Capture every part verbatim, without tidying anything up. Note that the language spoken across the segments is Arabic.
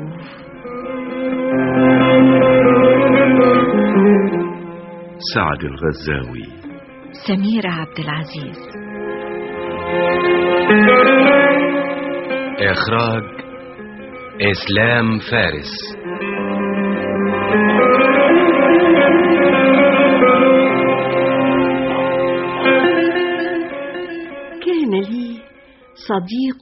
فيلسوف. سعد الغزاوي. سميرة عبد العزيز. إخراج إسلام فارس. كان لي صديق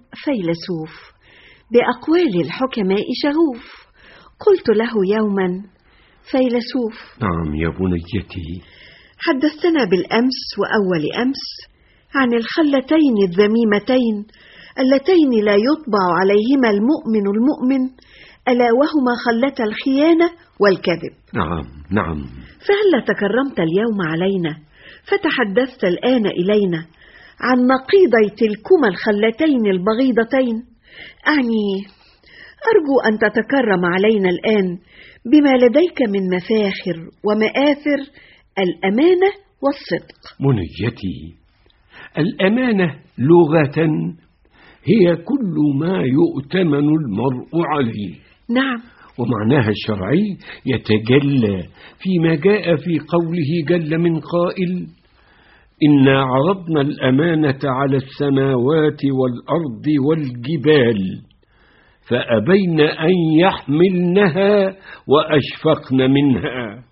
فيلسوف بأقوال الحكماء شغوف. قلت له يوما: فيلسوف. نعم يا بنيتي. حدثتنا بالأمس وأول أمس عن الخلتين الذميمتين اللتين لا يطبع عليهما المؤمن المؤمن، ألا وهما خلة الخيانة والكذب. نعم نعم. فهل تكرمت اليوم علينا فتحدثت الآن إلينا عن نقيضي تلكما الخلتين البغيضتين؟ أعني أرجو أن تتكرم علينا الآن بما لديك من مفاخر ومآثر الأمانة والصدق. بنيتي، الأمانة لغة هي كل ما يؤتمن المرء عليه. نعم. ومعناها الشرعي يتجلى فيما جاء في قوله جل من قائل: إنا عرضنا الأمانة على السماوات والأرض والجبال فأبين أن يحملنها وأشفقن منها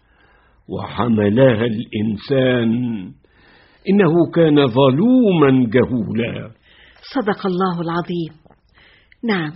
وحملها الإنسان إنه كان ظلوما جهولا. صدق الله العظيم. نعم،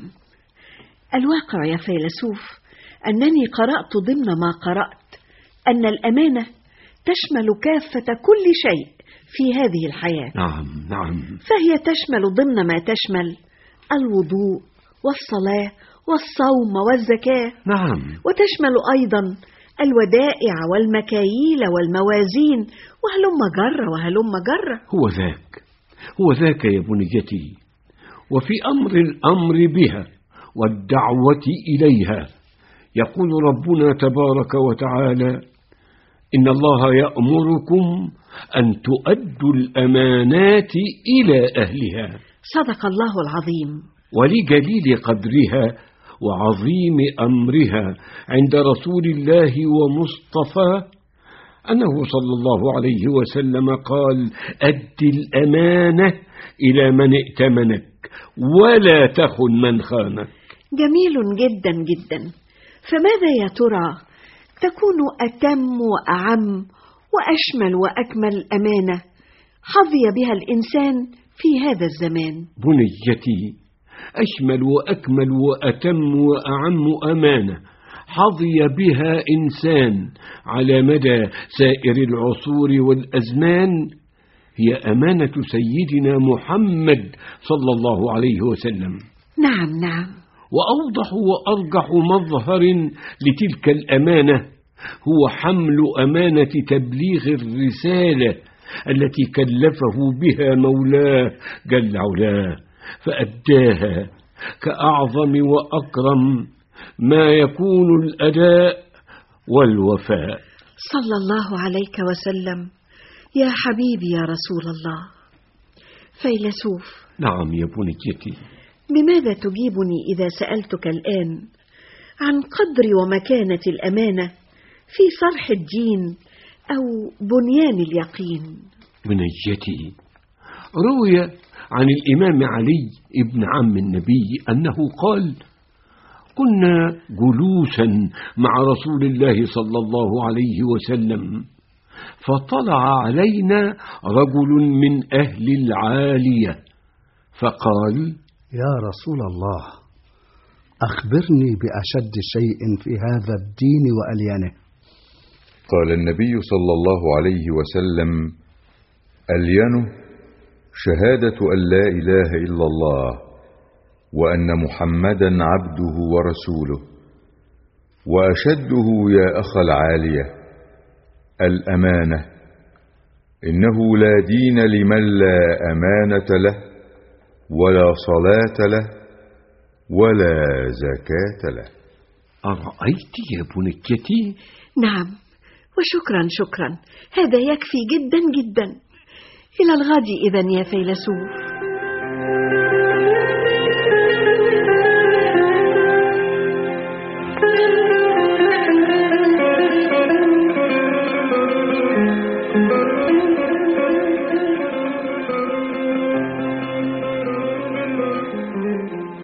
الواقع يا فيلسوف أنني قرأت ضمن ما قرأت أن الأمانة تشمل كافة كل شيء في هذه الحياة. نعم نعم. فهي تشمل ضمن ما تشمل الوضوء والصلاة والصوم والزكاة. نعم. وتشمل أيضا الودائع والمكاييل والموازين وهلم جرة وهلم جرة. هو ذاك هو ذاك يا بنيتي. وفي أمر الأمر بها والدعوة إليها يقول ربنا تبارك وتعالى: إن الله يأمركم أن تؤدوا الأمانات إلى أهلها. صدق الله العظيم. ولجليل قدرها وعظيم أمرها عند رسول الله ومصطفى أنه صلى الله عليه وسلم قال: أد الأمانة إلى من ائتمنك ولا تخن من خانك. جميل جدا جدا. فماذا يا ترى تكون أتم وأعم وأشمل وأكمل أمانة حظي بها الإنسان في هذا الزمان؟ بنيتي، أشمل وأكمل وأتم وأعم أمانة حظي بها إنسان على مدى سائر العصور والأزمان هي أمانة سيدنا محمد صلى الله عليه وسلم. نعم نعم. وأوضح وأرجح مظهر لتلك الأمانة هو حمل أمانة تبليغ الرسالة التي كلفه بها مولاه جل علاه، فأداها كأعظم وأكرم ما يكون الأداء والوفاء. صلى الله عليك وسلم يا حبيبي يا رسول الله. فيلسوف. نعم يا بنيتي. بماذا تجيبني إذا سألتك الآن عن قدر ومكانة الأمانة في صرح الدين أو بنيان اليقين؟ بنيتي، روي عن الإمام علي ابن عم النبي أنه قال: كنا جلوسا مع رسول الله صلى الله عليه وسلم فطلع علينا رجل من أهل العالية فقال: يا رسول الله، أخبرني بأشد شيء في هذا الدين وأليانه. قال النبي صلى الله عليه وسلم: ألينه شهادة أن لا إله إلا الله وأن محمدا عبده ورسوله، وأشده يا أخ العالية الأمانة، إنه لا دين لمن لا أمانة له ولا صلاة له ولا زكاة له. أرأيت يا بنيتي؟ نعم، وشكرا شكرا، هذا يكفي جدا جدا. إلى الغد إذن يا فيلسوف.